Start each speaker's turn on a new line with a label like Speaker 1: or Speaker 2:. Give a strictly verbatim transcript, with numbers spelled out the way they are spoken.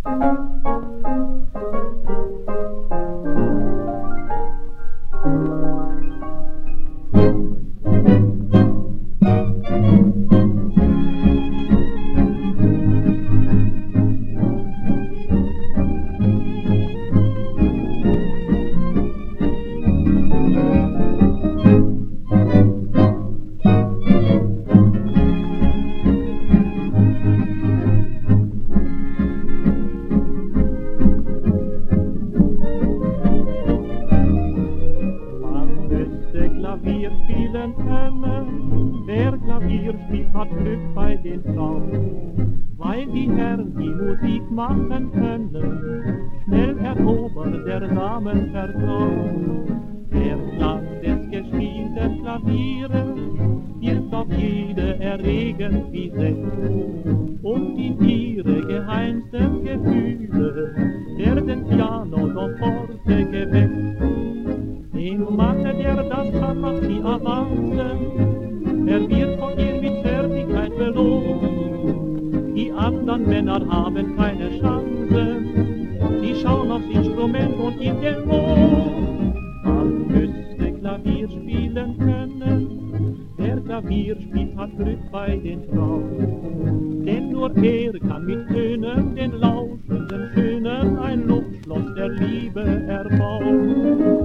Speaker 1: Klavier spielen können, wer Klavier spielt, hat Glück bei den Frauen, weil die Herren, die Musik machen können, schnell erobert der Damen Vertrauen. Der Klang des gespielten Klavieres wird auf jede erregend wie Sekt, und in ihre geheimsten Gefühle werden Piano doch forte geweckt. Den Mann, der das kann, macht sie erwarten, er wird von ihr mit Fertigkeit belohnt. Die anderen Männer haben keine Chance, sie schauen aufs Instrument und in den Mond. Man müsste Klavier spielen können, wer Klavier spielt, hat Glück bei den Frauen. Denn nur er kann mit Tönen den lauschenden Schönen ein Luftschloss der Liebe erbauen.